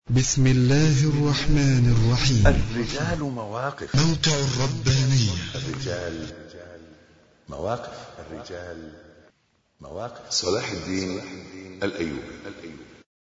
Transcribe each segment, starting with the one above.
بسم الله الرحمن الرحيم. الرجال مواقف. موقع الربانية. الرجال مواقف. صلاح الدين الأيوبي.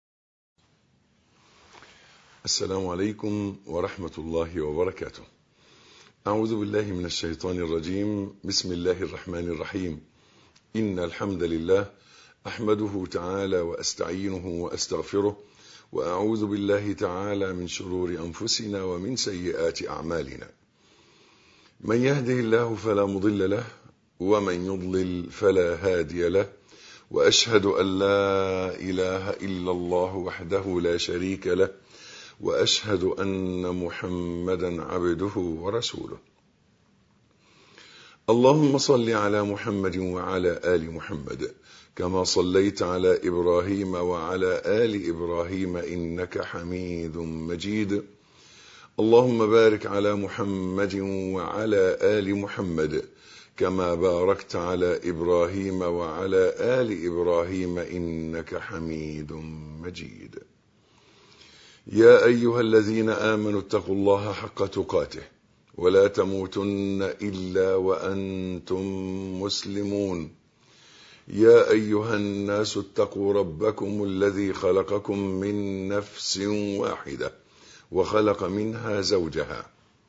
السلام عليكم ورحمة الله وبركاته. أعوذ بالله من الشيطان الرجيم. بسم الله الرحمن الرحيم. إن الحمد لله أحمده تعالى وأستعينه وأستغفره، وأعوذ بالله تعالى من شرور أنفسنا ومن سيئات أعمالنا. من يهده الله فلا مضل له، ومن يضلل فلا هادي له، وأشهد أن لا إله إلا الله وحده لا شريك له، وأشهد أن محمدا عبده ورسوله. اللهم صل على محمد وعلى آل محمد كما صليت على إبراهيم وعلى آل إبراهيم إنك حميد مجيد. اللهم بارك على محمد وعلى آل محمد كما باركت على إبراهيم وعلى آل إبراهيم إنك حميد مجيد. يا أيها الذين آمنوا اتقوا الله حق تقاته ولا تموتن إلا وأنتم مسلمون. يا أيها الناس اتقوا ربكم الذي خلقكم من نفس واحدة وخلق منها زوجها،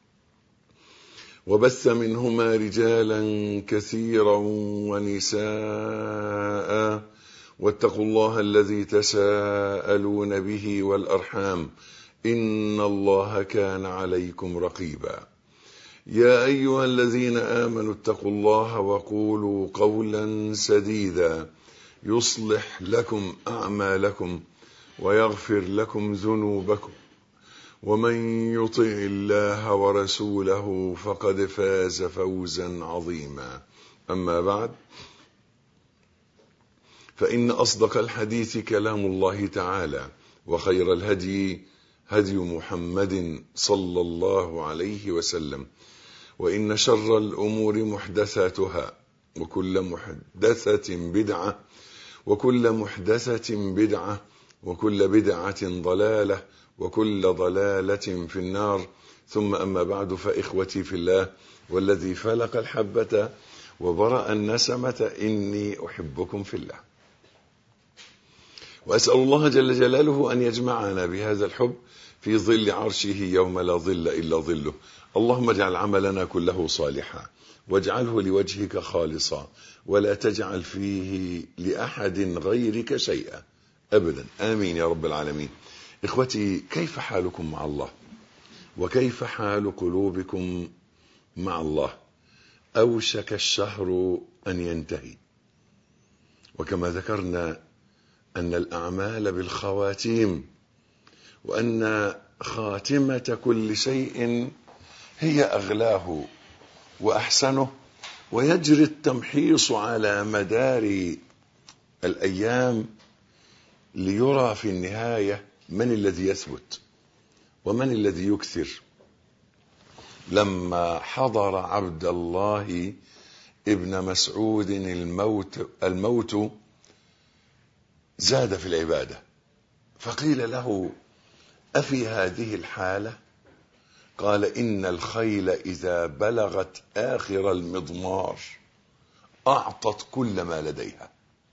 وبث منهما رجالا كثيرا ونساء، واتقوا الله الذي تساءلون به والأرحام إن الله كان عليكم رقيبا. يا أيها الذين آمنوا اتقوا الله وقولوا قولا سديدا يصلح لكم أعمالكم ويغفر لكم ذنوبكم، ومن يطع الله ورسوله فقد فاز فوزا عظيما. أما بعد، فإن أصدق الحديث كلام الله تعالى، وخير الهدي هدي محمد صلى الله عليه وسلم، وإن شر الأمور محدثاتها، وكل محدثة بدعة، وكل محدثة بدعة، وكل بدعة ضلالة، وكل ضلالة في النار. ثم أما بعد، فإخوتي في الله والذي فلق الحبة وبرأ النسمة، إني أحبكم في الله، وأسأل الله جل جلاله أن يجمعنا بهذا الحب في ظل عرشه يوم لا ظل إلا ظله. اللهم اجعل عملنا كله صالحا، واجعله لوجهك خالصا، ولا تجعل فيه لأحد غيرك شيئا أبدا، آمين يا رب العالمين. إخوتي، كيف حالكم مع الله؟ وكيف حال قلوبكم مع الله؟ أوشك الشهر أن ينتهي، وكما ذكرنا أن الأعمال بالخواتيم، وأن خاتمة كل شيء هي أغلاه وأحسنه، ويجري التمحيص على مدار الأيام ليرى في النهاية من الذي يثبت ومن الذي يكثر. لما حضر عبد الله ابن مسعود الموت زاد في العبادة، فقيل له: أفي هذه الحالة؟ قال: إن الخيل إذا بلغت آخر المضمار أعطت كل ما لديها.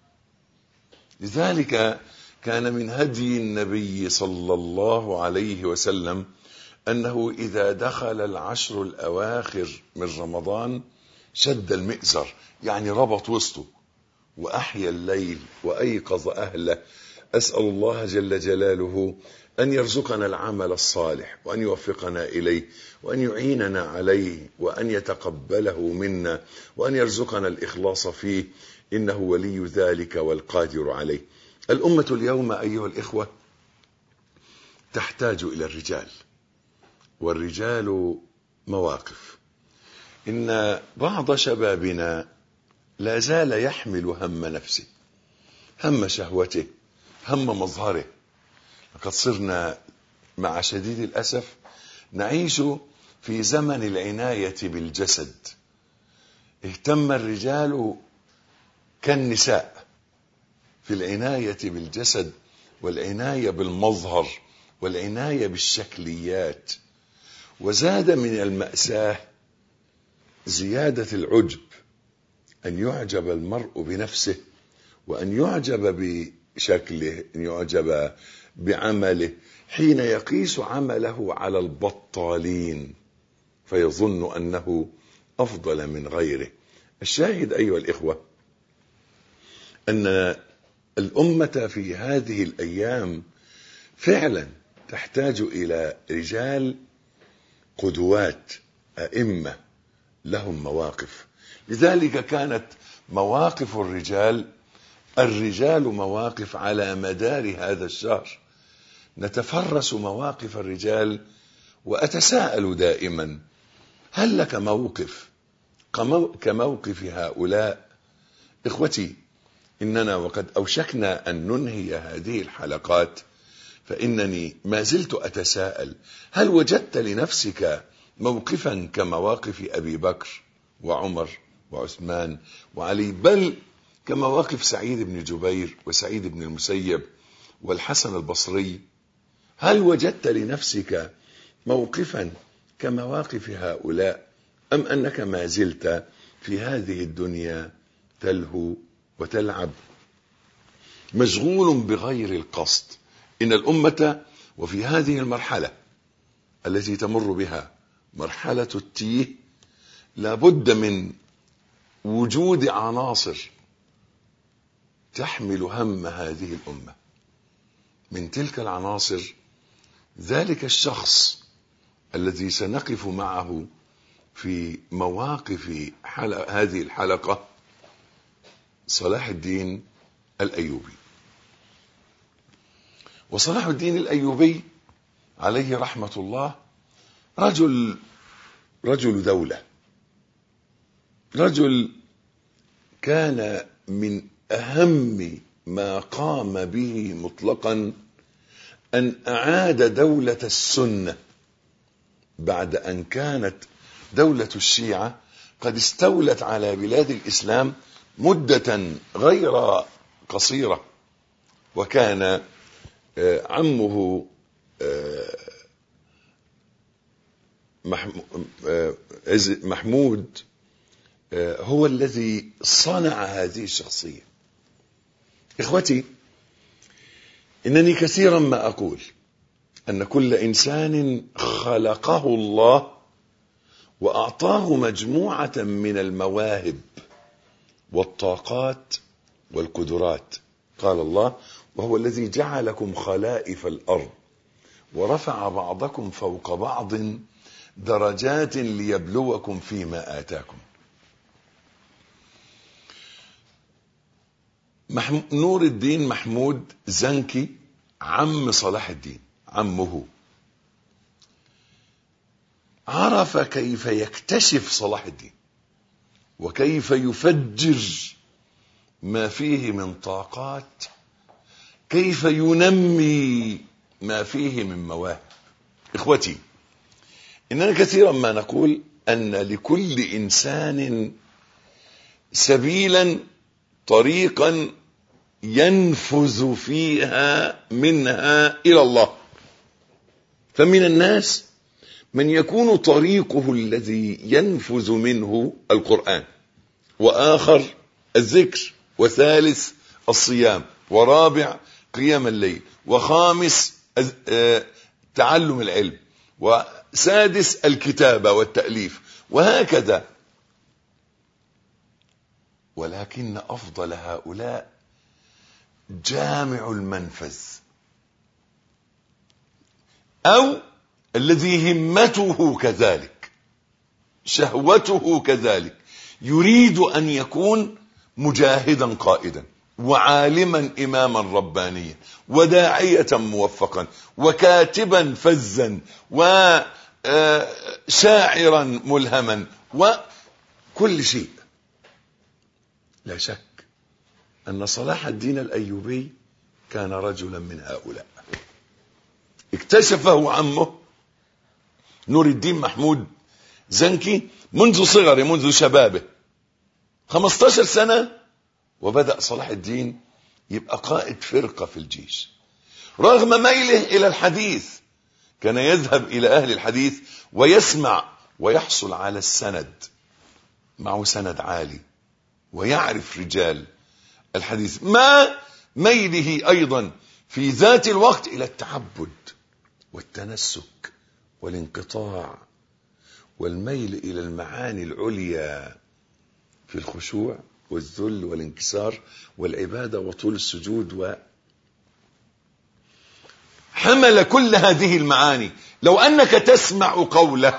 لذلك كان من هدي النبي صلى الله عليه وسلم أنه إذا دخل العشر الأواخر من رمضان شد المئزر، يعني ربط وسطه وأحيا الليل وأيقظ أهله. أسأل الله جل جلاله أن يرزقنا العمل الصالح، وأن يوفقنا إليه، وأن يعيننا عليه، وأن يتقبله منا، وأن يرزقنا الإخلاص فيه، إنه ولي ذلك والقادر عليه. الأمة اليوم أيها الإخوة تحتاج إلى الرجال، والرجال مواقف. إن بعض شبابنا لا زال يحمل هم نفسه، هم شهوته، هم مظهره. لقد صرنا مع شديد الأسف نعيش في زمن العناية بالجسد. اهتم الرجال كالنساء في العناية بالجسد والعناية بالمظهر والعناية بالشكليات. وزاد من المأساة زيادة العجب، أن يعجب المرء بنفسه، وأن يعجب بشكله، أن يعجب بعمله، حين يقيس عمله على البطالين فيظن أنه أفضل من غيره. الشاهد أيها الإخوة أن الأمة في هذه الأيام فعلا تحتاج إلى رجال قدوات، أئمة لهم مواقف. لذلك كانت مواقف الرجال مواقف على مدار هذا الشهر. نتفرس مواقف الرجال، وأتساءل دائما: هل لك موقف كموقف هؤلاء؟ إخوتي، إننا وقد أوشكنا أن ننهي هذه الحلقات، فإنني ما زلت أتساءل: هل وجدت لنفسك موقفا كمواقف أبي بكر وعمر وعثمان وعلي، بل كمواقف سعيد بن جبير وسعيد بن المسيب والحسن البصري؟ هل وجدت لنفسك موقفا كمواقف هؤلاء، أم أنك ما زلت في هذه الدنيا تلهو وتلعب مشغول بغير القصد؟ إن الأمة وفي هذه المرحلة التي تمر بها مرحلة التيه لابد من وجود عناصر تحمل هم هذه الأمة. من تلك العناصر ذلك الشخص الذي سنقف معه في مواقف هذه الحلقة، صلاح الدين الأيوبي. وصلاح الدين الأيوبي عليه رحمة الله رجل دولة، رجل كان من أهم ما قام به مطلقا أن أعاد دولة السنة بعد أن كانت دولة الشيعة قد استولت على بلاد الإسلام مدة غير قصيرة. وكان عمه محمود هو الذي صنع هذه الشخصية. إخوتي، إنني كثيرا ما أقول أن كل إنسان خلقه الله وأعطاه مجموعة من المواهب والطاقات والقدرات. قال الله: وهو الذي جعلكم خلائف الأرض ورفع بعضكم فوق بعض درجات ليبلوكم فيما آتاكم. نور الدين محمود زنكي عم صلاح الدين، عمه، عرف كيف يكتشف صلاح الدين وكيف يفجر ما فيه من طاقات، كيف ينمي ما فيه من مواهب. إخوتي، إننا كثيرا ما نقول أن لكل إنسان سبيلا، طريقا ينفذ منها إلى الله. فمن الناس من يكون طريقه الذي ينفذ منه القرآن، وآخر الذكر، وثالث الصيام، ورابع قيام الليل، وخامس تعلم العلم، وسادس الكتابة والتأليف، وهكذا. ولكن أفضل هؤلاء جامع المنفذ، أو الذي همته كذلك، شهوته كذلك، يريد أن يكون مجاهدا قائدا، وعالما إماما ربانيا، وداعية موفقا، وكاتبا فزا، وشاعرا ملهما، وكل شيء. لا شك أن صلاح الدين الأيوبي كان رجلا من هؤلاء. اكتشفه عمه نور الدين محمود زنكي منذ صغره، منذ شبابه، 15 سنة، وبدأ صلاح الدين يبقى قائد فرقة في الجيش، رغم ميله إلى الحديث كان يذهب إلى أهل الحديث ويسمع ويحصل على السند، معه سند عالي ويعرف رجال الحديث، ما ميله أيضا في ذات الوقت إلى التعبد والتنسك والانقطاع والميل إلى المعاني العليا في الخشوع والذل والانكسار والعبادة وطول السجود. حمل كل هذه المعاني. لو أنك تسمع قوله،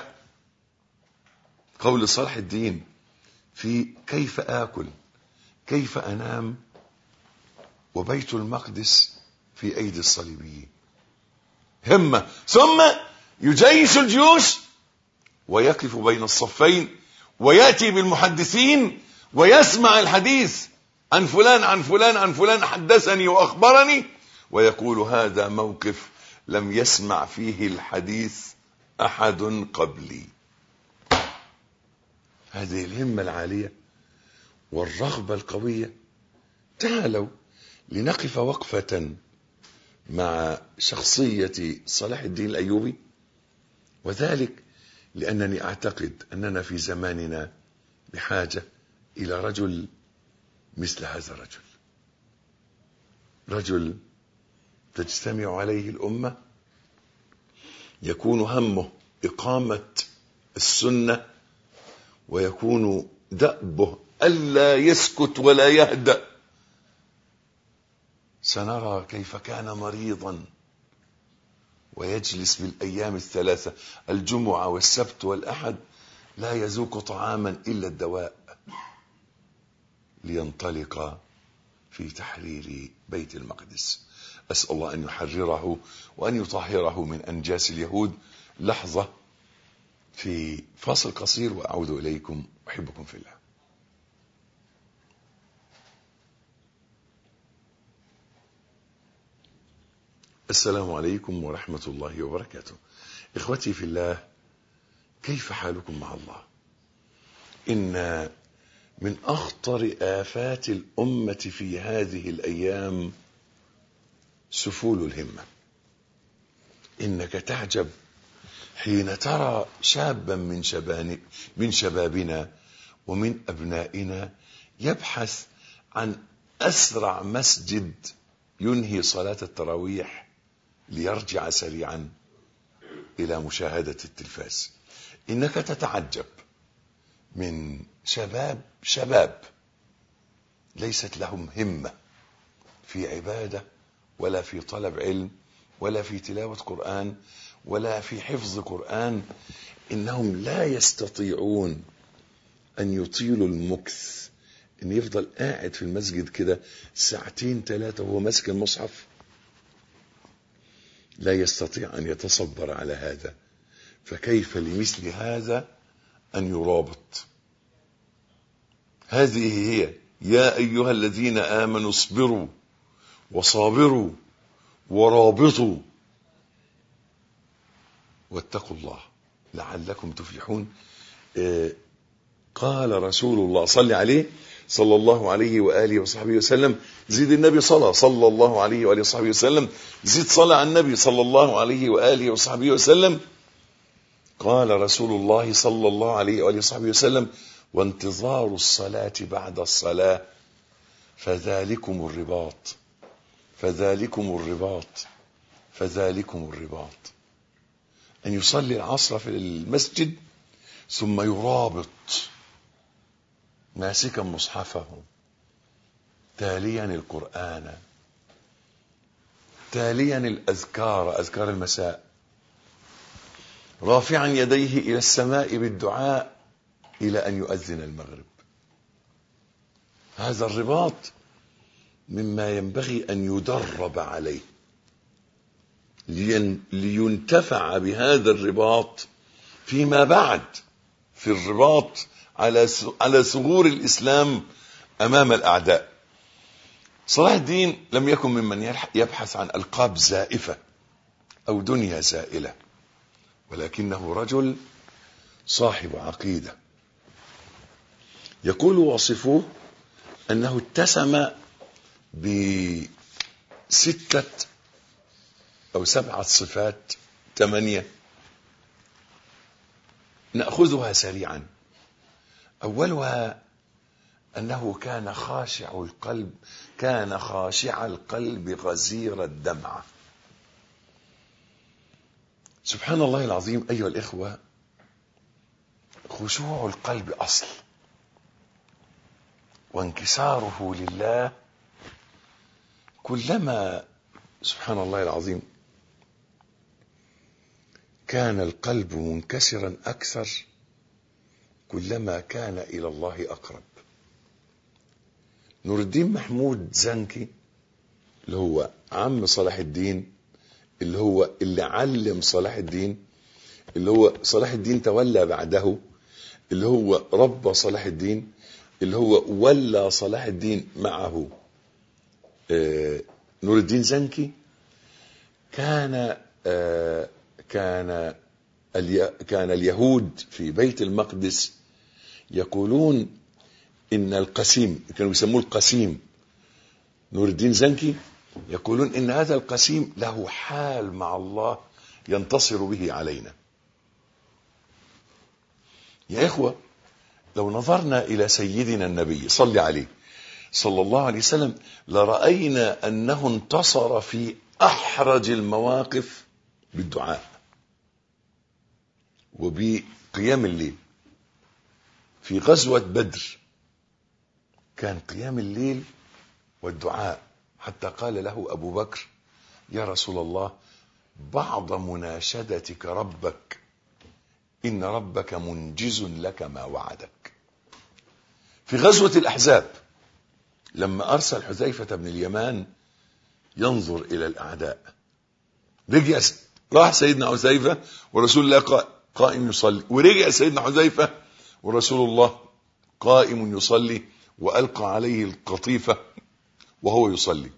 قول صلاح الدين في كيف آكل كيف أنام وبيت المقدس في أيدي الصليبيين، همة، ثم يجيش الجيوش ويقف بين الصفين ويأتي بالمحدثين ويسمع الحديث عن فلان عن فلان عن فلان حدثني وأخبرني، ويقول هذا موقف لم يسمع فيه الحديث أحد قبلي. هذه الهمة العالية والرغبة القوية. تعالوا لنقف وقفة مع شخصية صلاح الدين الأيوبي، وذلك لأنني أعتقد أننا في زماننا بحاجة إلى رجل مثل هذا الرجل، رجل تجتمع عليه الأمة، يكون همه إقامة السنة، ويكون دأبه ألا يسكت ولا يهدأ. سنرى كيف كان مريضا ويجلس بالأيام الثلاثة الجمعة والسبت والأحد لا يذوق طعاما إلا الدواء لينطلق في تحرير بيت المقدس. أسأل الله أن يحرره وأن يطهره من أنجاس اليهود. لحظة في فاصل قصير وأعود إليكم، أحبكم في الله. السلام عليكم ورحمة الله وبركاته. إخوتي في الله، كيف حالكم مع الله؟ إن من أخطر آفات الأمة في هذه الأيام سفول الهمة. إنك تعجب حين ترى شابا من شبابنا ومن أبنائنا يبحث عن أسرع مسجد ينهي صلاة التراويح ليرجع سريعا إلى مشاهدة التلفاز. إنك تتعجب من شباب ليست لهم همة في عبادة ولا في طلب علم ولا في تلاوة قرآن ولا في حفظ قرآن. إنهم لا يستطيعون أن يطيلوا المكث، إن يفضل قاعد في المسجد كده ساعتين ثلاثة وهو ماسك المصحف. لا يستطيع أن يتصبر على هذا، فكيف لمثل هذا أن يرابط؟ هذه هي يا أيها الذين آمنوا اصبروا وصابروا ورابطوا واتقوا الله لعلكم تفلحون. قال رسول الله صلى عليه صلى الله عليه وآله وصحبه وسلم، زيد النبي صلى الله عليه وآله وصحبه وسلم، زيد صلى على النبي صلى الله عليه وآله وصحبه وسلم. قال رسول الله صلى الله عليه وآله وصحبه وسلم: وانتظار الصلاة بعد الصلاة فذلكم الرباط فذلكم الرباط فذلكم الرباط. أن يصلي العصر في المسجد ثم يرابط ماسكا مصحفه تاليا القرآن تاليا الأذكار، أذكار المساء، رافعا يديه إلى السماء بالدعاء إلى أن يؤذن المغرب. هذا الرباط مما ينبغي أن يدرب عليه لينتفع بهذا الرباط فيما بعد في الرباط على ثغور الإسلام أمام الأعداء. صلاح الدين لم يكن ممن يبحث عن ألقاب زائفة أو دنيا زائلة، ولكنه رجل صاحب عقيدة. يقول وصفوه أنه اتسم ب6 أو 7 صفات 8 نأخذها سريعا. أولها أنه كان خاشع القلب غزير الدمعة. سبحان الله العظيم أيها الإخوة، خشوع القلب أصل، وانكساره لله كلما سبحان الله العظيم كان القلب منكسرا أكثر كلما كان إلى الله أقرب. نور الدين محمود زنكي اللي هو عم صلاح الدين، اللي علم صلاح الدين، اللي هو صلاح الدين تولى بعده، اللي هو ربى صلاح الدين، اللي هو ولى صلاح الدين معه نور الدين زنكي. كان اليهود في بيت المقدس يقولون إن القسيم، كانوا يسموه القسيم، نور الدين زنكي، يقولون إن هذا القسيم له حال مع الله ينتصر به علينا. يا إخوة، لو نظرنا إلى سيدنا النبي صلى عليه صلى الله عليه وسلم لرأينا أنه انتصر في أحرج المواقف بالدعاء وبقيام الليل. في غزوة بدر كان قيام الليل والدعاء، حتى قال له أبو بكر: يا رسول الله، بعض مناشدتك ربك، إن ربك منجز لك ما وعدك. في غزوة الأحزاب لما أرسل حذيفة بن اليمان ينظر إلى الأعداء، راح سيدنا حذيفة ورسول الله قائم يصلي، ورجع سيدنا حذيفة ورسول الله قائم يصلي، وألقى عليه القطيفة وهو يصلي.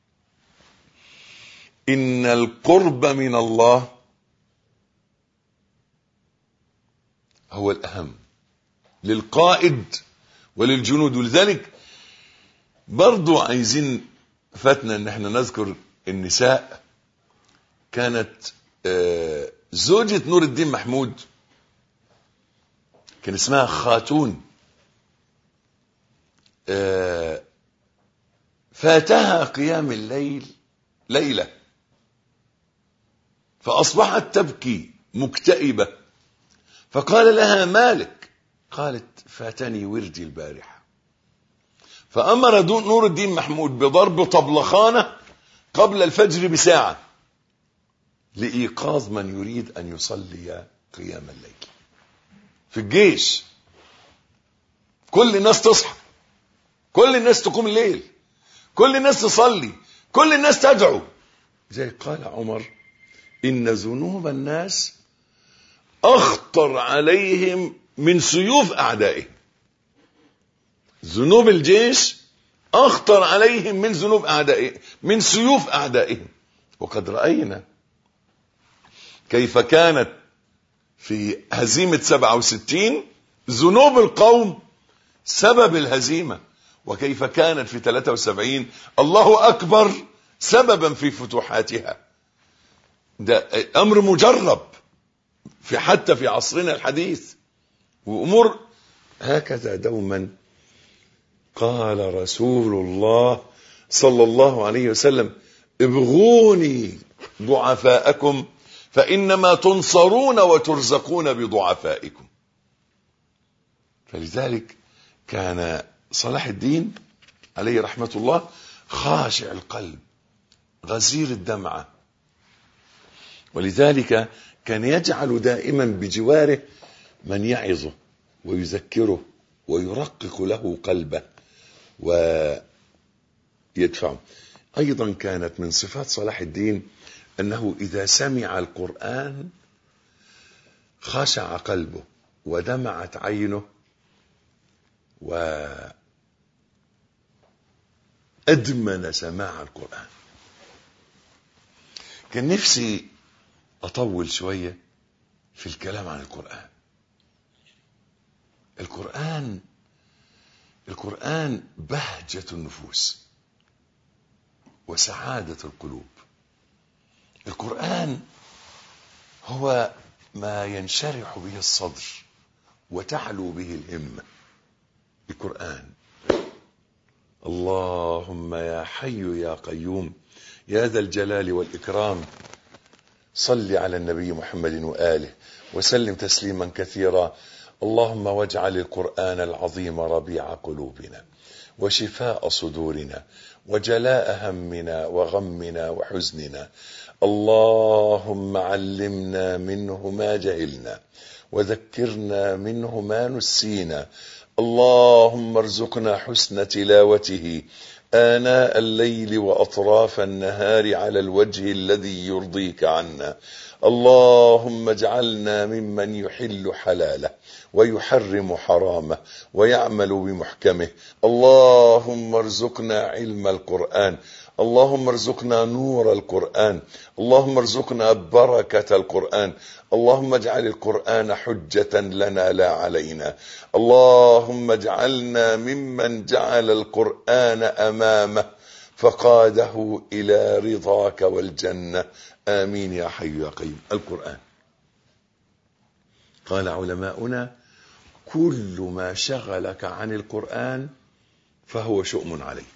إن القرب من الله هو الأهم للقائد وللجنود. ولذلك برضو عايزين فاتنا ان احنا نذكر النساء. كانت زوجة نور الدين محمود كان اسمها خاتون، فاتها قيام الليل ليلة فأصبحت تبكي مكتئبة، فقال لها: مالك؟ قالت: فاتني وردي البارحة. فأمر نور الدين محمود بضرب طبلخانة قبل الفجر بساعة لإيقاظ من يريد أن يصلي قيام الليل. في الجيش كل الناس تصحى، كل الناس تقوم الليل، كل الناس تصلي، كل الناس تدعو. زي قال عمر: إن ذنوب الناس أخطر عليهم من سيوف أعدائهم. ذنوب الجيش أخطر عليهم من ذنوب أعدائهم، من سيوف أعدائهم. وقد رأينا كيف كانت في هزيمة 67 ذنوب القوم سبب الهزيمة، وكيف كانت في 73 الله أكبر سببا في فتوحاتها. ده أمر مجرب حتى في عصرنا الحديث. وأمور هكذا دوما. قال رسول الله صلى الله عليه وسلم: ابغوني ضعفاءكم فإنما تنصرون وترزقون بضعفائكم. فلذلك كان صلاح الدين عليه رحمة الله خاشع القلب غزير الدمعة، ولذلك كان يجعل دائما بجواره من يعظه ويذكره ويرقق له قلبه ويدفعه. أيضا كانت من صفات صلاح الدين أنه إذا سمع القرآن خشع قلبه ودمعت عينه وأدمن سماع القرآن. كان نفسي أطول شوية في الكلام عن القرآن. القرآن بهجة النفوس وسعادة القلوب. القرآن هو ما ينشرح به الصدر وتعلو به الهمة. القرآن. اللهم يا حي يا قيوم يا ذا الجلال والإكرام صل على النبي محمد وآله وسلم تسليما كثيرا. اللهم واجعل القرآن العظيم ربيع قلوبنا وشفاء صدورنا وجلاء همنا وغمنا وحزننا. اللهم علمنا منه ما جهلنا وذكرنا منه ما نسينا. اللهم ارزقنا حسن تلاوته آناء الليل وأطراف النهار على الوجه الذي يرضيك عنا. اللهم اجعلنا ممن يحل حلاله ويحرم حرامه ويعمل بمحكمه. اللهم ارزقنا علم القرآن. اللهم ارزقنا نور القرآن. اللهم ارزقنا بركة القرآن. اللهم اجعل القرآن حجة لنا لا علينا. اللهم اجعلنا ممن جعل القرآن أمامه فقاده إلى رضاك والجنة. آمين يا حي يا قيوم. القرآن. قال علماؤنا كل ما شغلك عن القرآن فهو شؤم عليك.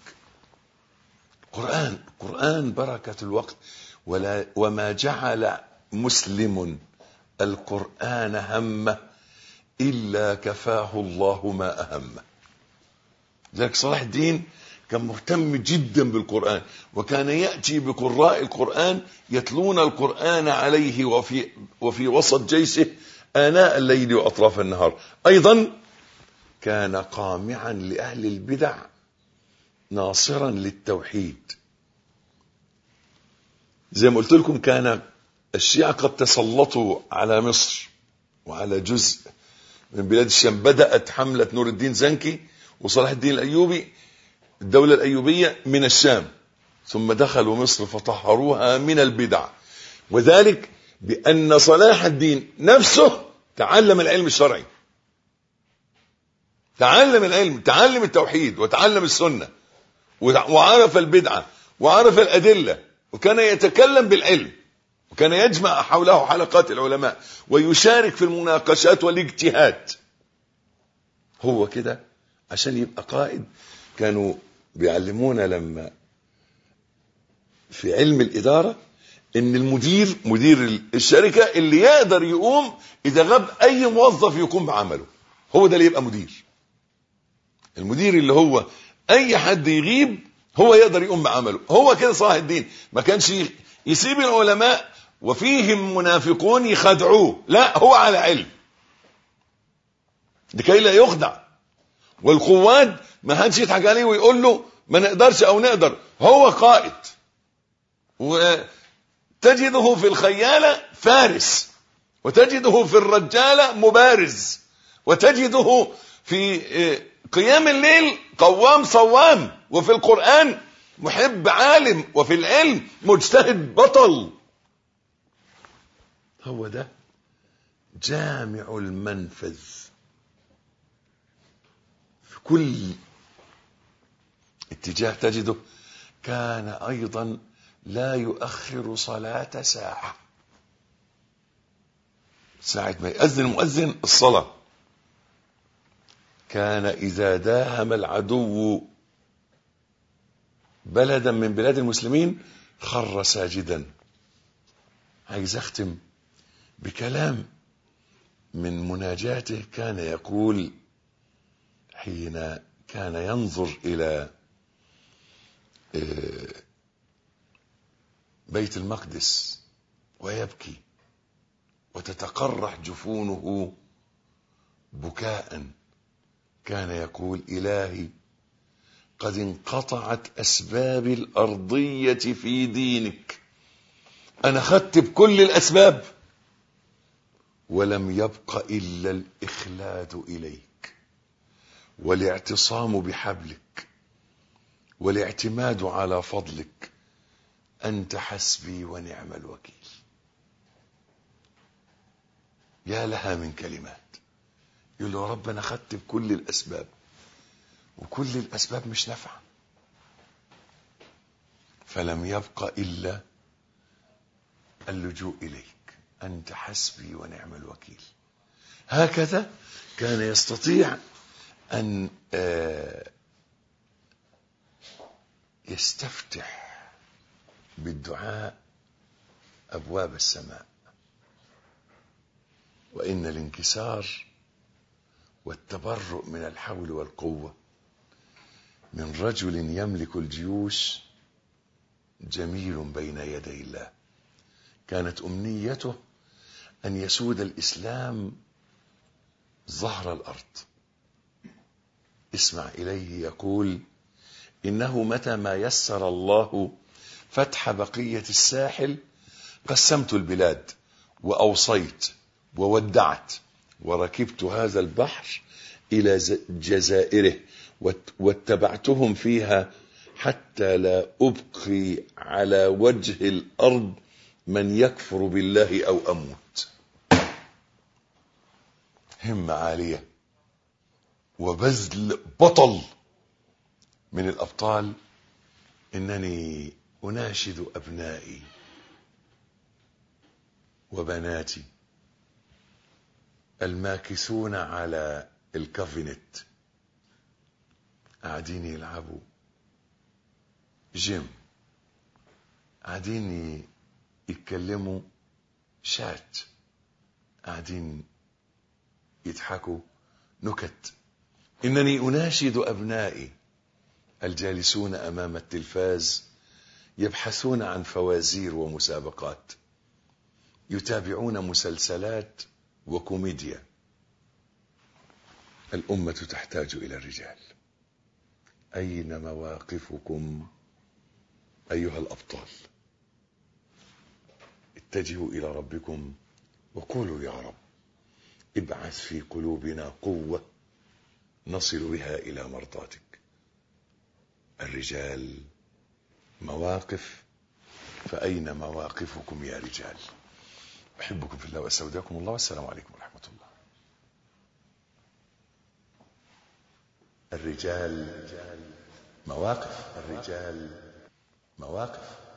القرآن بركة الوقت. وما جعل مسلم القرآن همه إلا كفاه الله ما أهمه. ذلك صلاح الدين كان مهتم جدا بالقرآن، وكان يأتي بقراء القرآن يتلون القرآن عليه وفي وسط جيشه آناء الليل وأطراف النهار. أيضا كان قامعا لأهل البدع ناصرا للتوحيد. زي ما قلت لكم كان الشيعة قد تسلطوا على مصر وعلى جزء من بلاد الشام. بدأت حملة نور الدين زنكي وصلاح الدين الأيوبي الدولة الأيوبية من الشام، ثم دخلوا مصر فطهروها من البدع، وذلك بأن صلاح الدين نفسه تعلم العلم الشرعي، تعلم العلم، تعلم التوحيد وتعلم السنة وعرف البدعة وعرف الأدلة، وكان يتكلم بالعلم، وكان يجمع حوله حلقات العلماء ويشارك في المناقشات والاجتهاد. هو كده عشان يبقى قائد. كانوا بيعلمونا لما في علم الإدارة ان مدير الشركة اللي يقدر يقوم اذا غاب اي موظف يقوم بعمله، هو ده اللي يبقى مدير. المدير اللي هو اي حد يغيب هو يقدر يقوم بعمله. هو كده صلاح الدين ما كانش يسيب العلماء وفيهم منافقون يخدعوه، لا هو على علم لكي لا يخدع. والقواد ما حدش يضحك عليه ويقول له ما نقدرش او نقدر. هو قائد، وتجده في الخيالة فارس، وتجده في الرجالة مبارز، وتجده في قيام الليل قوام صوام، وفي القرآن محب عالم، وفي العلم مجتهد بطل. هو ده جامع المنفذ في كل اتجاه. تجده كان أيضا لا يؤخر صلاة ساعة ما يأذن المؤذن الصلاة. كان إذا داهم العدو بلدا من بلاد المسلمين خر ساجدا. عايز أختم بكلام من مناجاته. كان يقول حين كان ينظر إلى بيت المقدس ويبكي وتتقرح جفونه بكاء، كان يقول إلهي قد انقطعت أسباب الأرضية في دينك، أنا خدت بكل الأسباب ولم يبق إلا الإخلاد إليك والاعتصام بحبلك والاعتماد على فضلك، أنت حسبي ونعم الوكيل. يا لها من كلمات. يقول له رب أنا خدت بكل الأسباب وكل الأسباب مش نافعة، فلم يبق إلا اللجوء إليك، أنت حسبي ونعم الوكيل. هكذا كان يستطيع أن يستفتح بالدعاء أبواب السماء. وإن الانكسار والتبرؤ من الحول والقوة من رجل يملك الجيوش جميل بين يدي الله. كانت أمنيته أن يسود الإسلام ظهر الأرض. اسمع إليه يقول: إنه متى ما يسر الله فتح بقية الساحل قسمت البلاد وأوصيت وودعت وركبت هذا البحر إلى جزائره واتبعتهم فيها حتى لا أبقي على وجه الأرض من يكفر بالله أو أموت. همة عالية وبذل بطل من الأبطال. إنني أناشد أبنائي وبناتي الماكثون على الكافينت، قاعدين يلعبوا جيم، قاعدين يتكلموا شات، قاعدين يضحكوا نكت. إنني أناشد أبنائي الجالسون أمام التلفاز يبحثون عن فوازير ومسابقات، يتابعون مسلسلات وكوميديا. الأمة تحتاج إلى الرجال. أين مواقفكم أيها الأبطال؟ اتجهوا إلى ربكم وقولوا: يا رب ابعث في قلوبنا قوة نصل بها إلى مرضاتك. الرجال مواقف، فأين مواقفكم يا رجال؟ أحبكم في الله وأستودعكم الله، والسلام عليكم ورحمة الله. الرجال مواقف، الرجال مواقف.